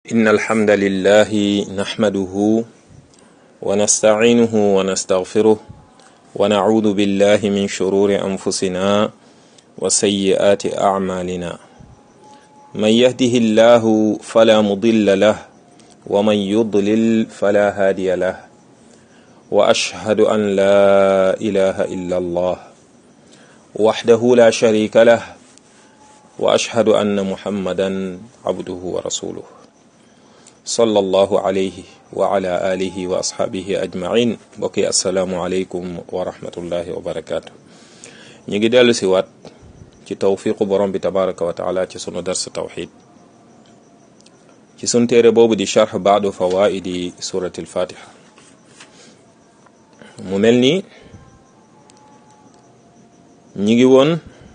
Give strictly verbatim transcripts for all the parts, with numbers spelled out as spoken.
إن الحمد لله نحمده ونستعينه ونستغفره ونعوذ بالله من شرور أنفسنا وسيئات أعمالنا من يهده الله فلا مضل له ومن يضلل فلا هادي له وأشهد أن لا إله إلا الله وحده لا شريك له وأشهد أن محمدا عبده ورسوله صلى الله عليه وعلى آله وأصحابه أجمعين بقي السلام عليكم ورحمة الله وبركاته نيجي دالو سيوات ci tawfiqu borom bi tabaraka wa taala ci sunu dars tawxid ci sunu téere boobu di charx baadu fawaidi surati alfatiha mu mel ni ñi ngi woon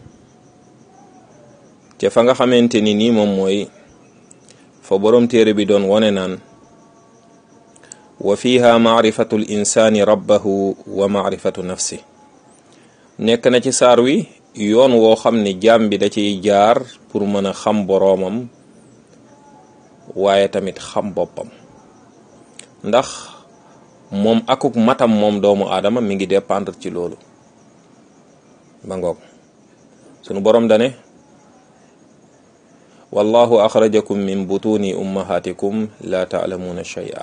te fa nga xamante ni nii moom mooy fa borom téere bi doon wone naan wa fiha maarifatu l insaani rabbahu wa maarifatu nafsi nekk na ci saar wi yoon woo xam ne jaam bi da ciy jaar pour mën a xam boroomam waaye tamit xam boppam ndax moom akuk matam moom doomu aadama mi ngi dépendre ci loolu ba ngoog sunu boroom dane wallahu axrajakum min butuni ummahatikum la taalamuuna shay'a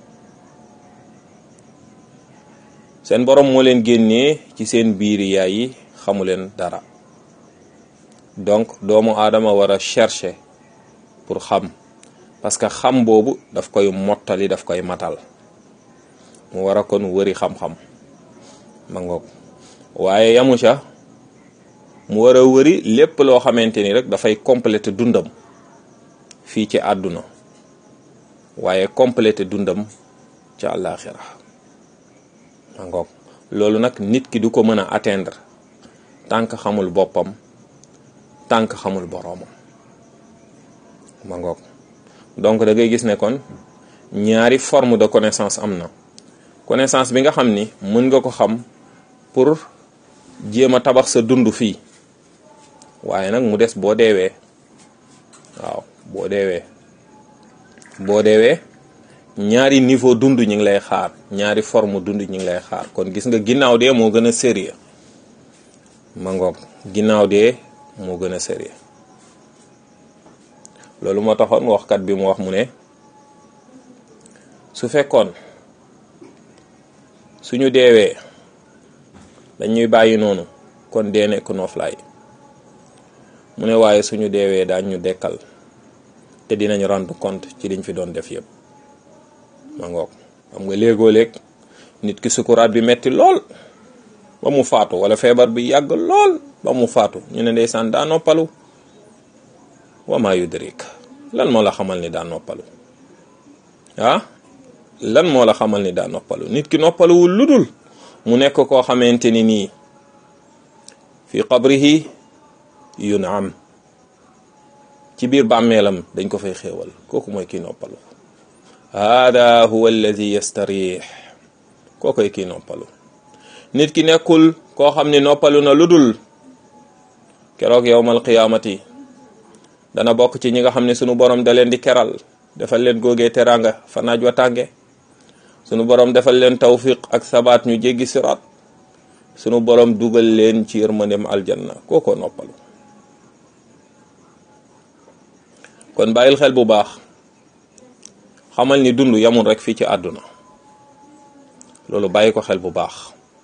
seen boroom moo leen génnee ci seen biiri yaay yi xamu leen dara donc doomu aadama war a chercher pour xam parce que xam boobu daf koy mottali daf koy matal mu war a kon wëri xam-xam ma ngoog waaye yamu ca mu war a wëri lépp loo xamante ni rek dafay compléter dundam fii ci àdduna waaye compléter dundam ci àllaaxira ma ngoog loolu nag nit ki du ko mën a atteindre tànk xamul boppam tànk xamul boroomam ma ngoog donc da ngay gis ne kon ñaari forme de connaissance am na connaissance bi nga xam ni mën nga ko xam pour jéem a tabax sa dund fii waaye nag mu des boo deewee waaw boo deewee boo deewee ñaari niveau dund ñi ngi lay xaar ñaari forme dund ñi ngi lay xaar kon gis nga ginnaaw dee moo gën a sérieux ma ngoog ginnaaw dee moo gën a sérieux loolu moo taxoon waxkat bi mu wax mu ne su fekkoon suñu deewee dañuy bàyyi noonu kon dee nekk nooflaay mu ne waaye suñu deewee daañ ñu dekkal te dinañ rendre compte ci liñ fi doon def yëpp ma ngoog xam nga léegoo léeg nit ki sukuraat bi metti lool ba mu faatu wala feebar bi yàgg lool ba mu faatu ñu ne ndeysaan daa noppalu wa ma yudrik lan moo la xamal ni daa noppalu ah lan moo la xamal ni daa noppalu nit ki noppaluwul ludul mu nekk koo xamante ni nii fi qabrihi yun'am ci biir bàmmeelam dañ ko fay xéewal kooku mooy kii noppalu hada huwa alladi yastarih kookoy kii noppalu nit ki nekkul koo xam ni noppalu na ludul keroog yawmal qiyaamati dana bokk ci ñi nga xam ne sunu borom da leen di keral defal leen góogee teraanga fa naaj wa tànge sunu borom defal leen tawfiq ak sabaat ñu jéggi siraat sunu borom dugal leen ci yërmandem aljanna kooko noppalu kon bàyyil xel bu baax xamal ni dund yamul rek fii ci àdduna loolu bàyyi ko xel bu baax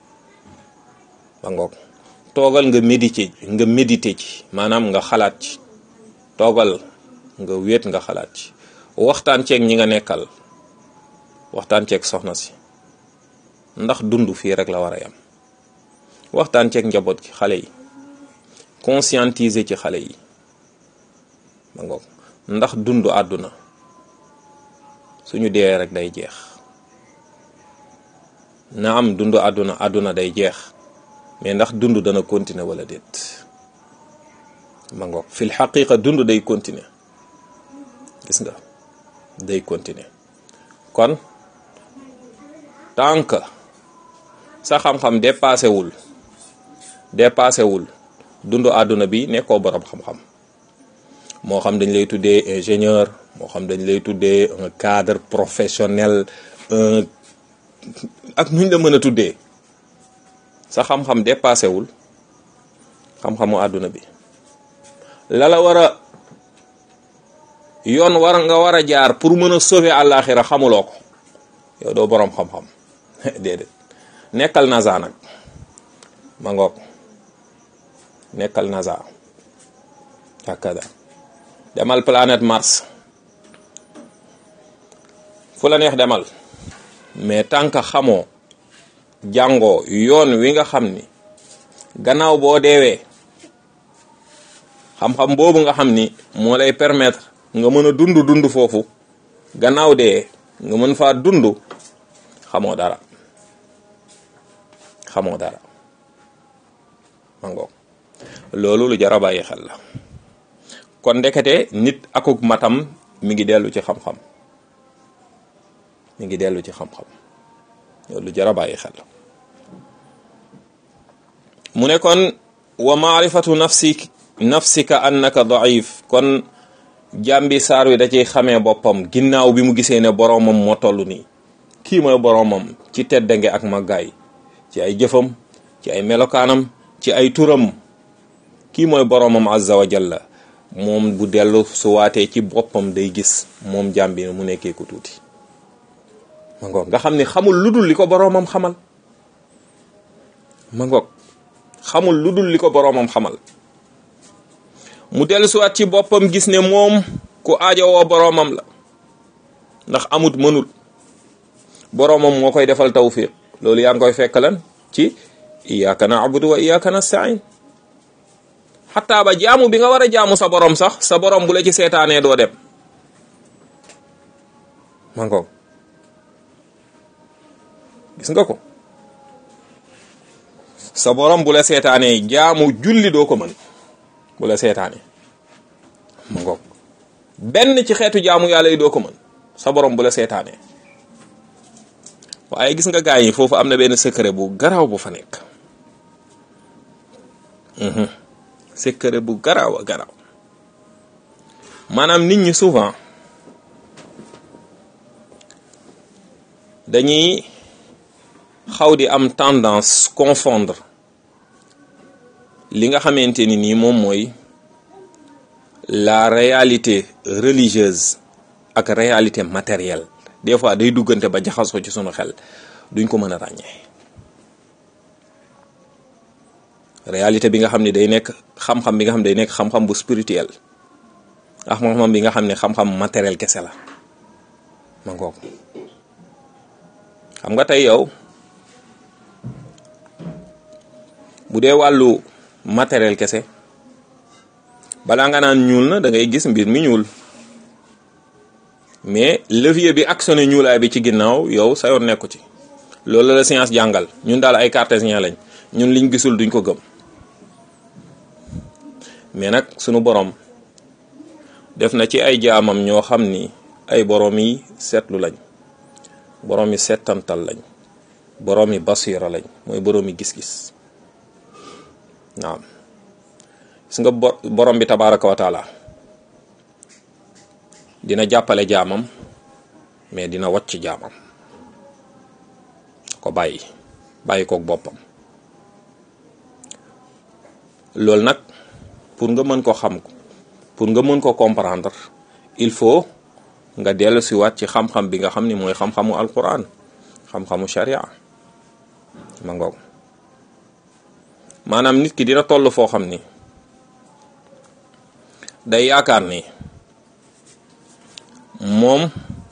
ba ngoog toogal nga méditer nga méditer ci maanaam nga xalaat ci toogal nga wéet nga xalaat ci waxtaan ceeg ñi nga nekkal waxtaan ceeg soxna si ndax dund fii rek la war a yam waxtaan ceeg njaboot gi xale yi conscientiser ci xale yi ba ngoog ndax dund àdduna suñu dee rek day jeex na am dund àdduna àdduna day jeex mais ndax dund dana continuer wala déet ma ngoog fil xaqiqa dund day continuer gis nga day continuer kon tant que sa xam-xam dépassé wul dépassé wul dund àdduna bi nekkoo borom xam-xam moo xam dañ lay tuddee ingénieur moo xam dañ lay tuddee un cadre professionnel un ak nuñ la mën a tuddee, sa xam-xam dépassé wul xam-xamu àdduna bi. la la war a yoon war nga war a jaar pour mën a sauver àllaaxira xamuloo ko, yow doo boroom xam-xam déedéet. nekkal NASA nag ma ngoog, nekkal NASA hakada, demal planète Mars, fu la neex demal, mais tant que xamoo jàngoo yoon wi nga xam ni gannaaw boo deewee xam-xam boobu nga xam ni moo lay permettre nga mën a dund dund foofu gannaaw dee nga mën faa dund, xamoo dara xamoo dara ma ngoog. loolu lu jar a bàyyi xel la. kon ndekete nit akuk matam mi ngi dellu ci xam-xam mi ngi dellu ci xam-xam loolu lu jar a bàyyi xel la. mu ne kon wa maarifatu nafsik nafsika annaka daif, kon jàmbi saar wi da ciy xamee boppam ginnaaw bi mu gisee ne boroomam moo toll nii. kii mooy boroomam ci teddange ak màggaay, ci ay jëfam, ci ay melokaanam, ci ay turam. kii mooy boroomam azza wa jalla. moom bu dellu su waatee ci boppam day gis moom jàmbi mu nekkee ku tuuti ma ngoog, nga xam ne xamul lu dul li ko boroomam xamal ma ngoog, xamul lu dul li ko boroomam xamal. mu dellu suwaat ci boppam gis ne moom ku aajowoo boroomam la, ndax amut mënul, boroomam moo koy defal tawfiq. loolu yaa ngi koy fekk lan ci iyyaka na'budu wa iyyaka nasta'in. xataa ba jaamu bi nga war a jaamu sa borom sax, sa borom bu la ci seetaanee doo dem ma ngoog, gis nga ko. sa borom bu la seetaanee jaamu julli doo ko mën bu la seetaanee ma ngoog. benn ci xeetu jaamu yàlla yi doo ko mën sa borom bu la seetaanee. waaye gis nga gaa yi foofu am na benn secret bu garaaw bu fa nekk. secret bu garaaw a garaaw. maanaam nit ñi souvent dañuy xaw di am tendance confondre li nga xamante ni nii moom mooy la réalité religieuse ak réalité matérielle. des fois day duggante ba jaxasoo ci sunu xel duñ ko mën a ràññee. réalité bi nga xam ne day nekk xam-xam bi nga xam ne day nekk xam-xam bu spirituel ak xam-xam bi nga xam ne xam-xam matériel kese la ma ngoog. xam nga tey yow bu dee wàllu matériel kese balaa nga naan ñuul na da ngay gis mbir mi ñuul, mais levier bi actionné ñuulaay bi ci ginnaaw yow sa yoon nekku ci. loolu la science jàngal. ñun daal ay cartésien lañ, ñun liñ gisul duñ ko gëm. mais nag sunu borom def na ci ay jaamam ñoo xam ni ay borom yi seetlu lañ, borom yi settantal lañ, borom yi basira lañ, mooy borom yi gis-gis. naam gis nga borom bi tabaraka wa taala dina jàppale jaamam mais dina wàcc jaamam ko bàyyi bàyyi kook boppam. loolu nag pour nga mën ko xam, pour nga mën ko comprendre, il faut nga dellu si waat ci xam-xam bi nga xam ni mooy xam-xamu alquran, xam-xamu sharia ma ngoog. maanaam nit ki dina toll foo xam ni day yaakaar ni moom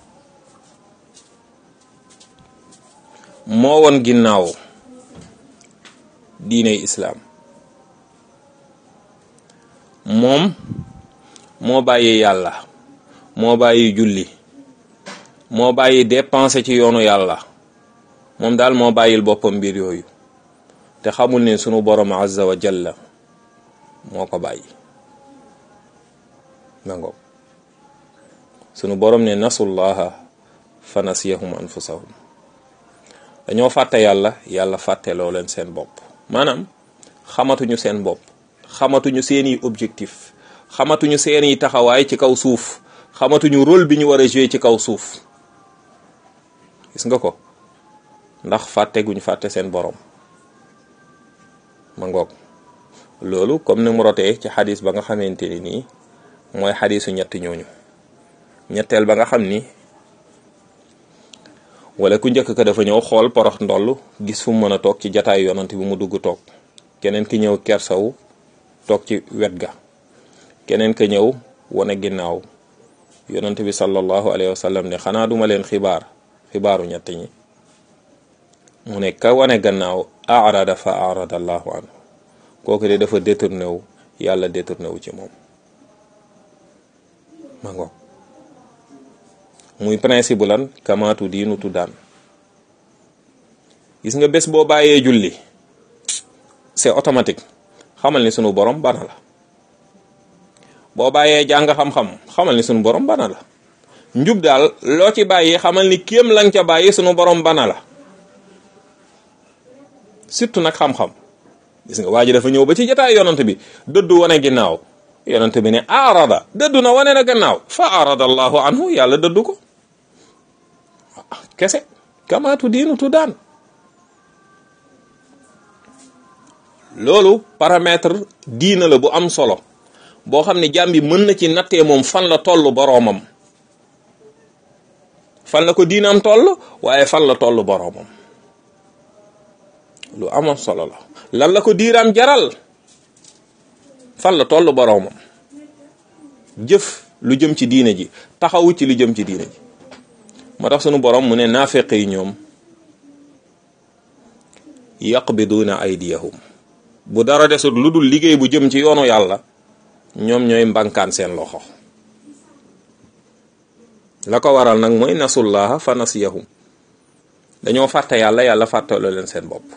moo woon ginnaaw diiney islaam, moom moo bàyyi yàlla, moo bàyyi julli, moo bàyyi dépenser ci yoonu yàlla, moom daal moo bàyyil boppam mbir yooyu, te xamul ne sunu borom azza wa jalla moo ko bàyyi nangoom. sunu borom ne nasullaha fa nasiyahum anfusahum, dañoo fàtte yàlla, yàlla fàtteloo leen seen bopp. maanaam xamatuñu seen bopp, xamatuñu seeni objectif, xamatuñu seeni taxawaay ci kaw suuf, xamatuñu rôle bi ñu war a jouer ci kaw suuf. gis nga ko ndax fàtte guñ fàtte seen borom ma ngoog loolu comme ni mu rotee ci xadis ba nga xamante ni nii mooy xadisu ñetti ñooñu ñetteel ba nga xam ni wala ku njëkk ka dafa ñëw xool porox ndoll gis fu mu mën a toog ci jataayu yonant bi mu dugg toog keneen ki ñëw kersaw toog ci wet ga keneen ka ñëw wane ginnaaw yonant bi sallallahu alayhi wa sallam ne xanaa duma leen xibaar xibaaru ñett ñi mu ne ka wane gannaaw arada fa arada allahu anhu kooku de dafa détourné wu yàlla détourné wu ci moom ma ngoog muy principe bu lan kamaatu diinu tuddaan gis nga bés boo bàyyee julli c'est automatique xamal ni sunu borom bana la boo bàyyee jàng xam-xam xamal ni sunu borom bana la njub daal loo ci bàyyi xamal ni kéem lañ ca bàyyi sunu borom bana la surtout nag xam-xam gis nga waa ji dafa ñëw ba ci jotaay yonant bi dëddu wane ginnaaw yonant bi ne arada dëddu na wane na gannaaw fa arada allahu anhu yàlla dëddu ko kese kamaatu diinu tuddaan loolu paramètre diina la bu am solo boo xam ne jaam bi mën na ci nattee moom fan la toll boroomam fan la ko diinam toll waaye fan la toll boroomam lu amoon solo la lan la ko diiraam jaral fan la toll boroomam jëf lu jëm ci diine ji taxawu ci lu jëm ci diine ji moo tax sunu borom mu ne naafeq yi ñoom yaqbiduuna aydiyahum bu dara desut lu dul liggéey bu jëm ci yoonu yàlla ñoom ñooy mbankaan seen loxo la ko waral nag mooy nasullaha fa nasiyahum dañoo fàtte yàlla yàlla fàttaloo leen seen bopp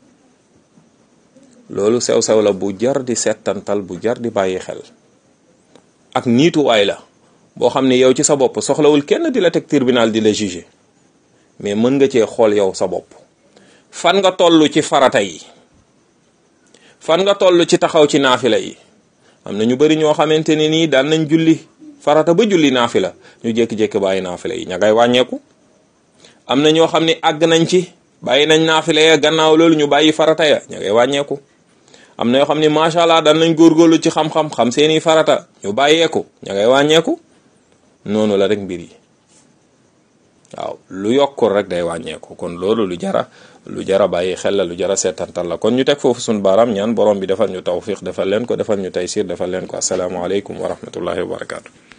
loolu sew-sew la bu jar di settantal bu jar di bàyyi xel ak niituwaay la boo xam ne yow ci sa bopp soxlawul kenn di la teg tribunal di la juger mais mën nga cee xool yow sa bopp fan nga toll ci farata yi fan nga toll ci taxaw ci naafila yi am na ñu bari ñoo xamante ne nii daan nañ julli farata ba julli naafila ñu jékki-jékki bàyyi naafila yi ña ngay wàññeeku am na ñoo xam ne àgg nañ ci bàyyi nañ naafila ya gannaaw loolu ñu bàyyi farata ya ña ngay wàññeeku am na yoo xam ne macha allah daan nañ góorgóorlu ci xam-xam xam seeni farata ñu bàyyeeku ña ngay wàññeeku noonu la rek mbir yi waaw lu yokkul rek day wàññeeku kon loolu lu jara lu jara bàyyi xel la lu jara seetantal la kon ñu teg foofu suñu baaraam ñaan borom bi defal ñu tawfiq defal leen ko defal ñu taysir defal leen ko assalaamu aleykum wa rahmatullahi wa barakaatu.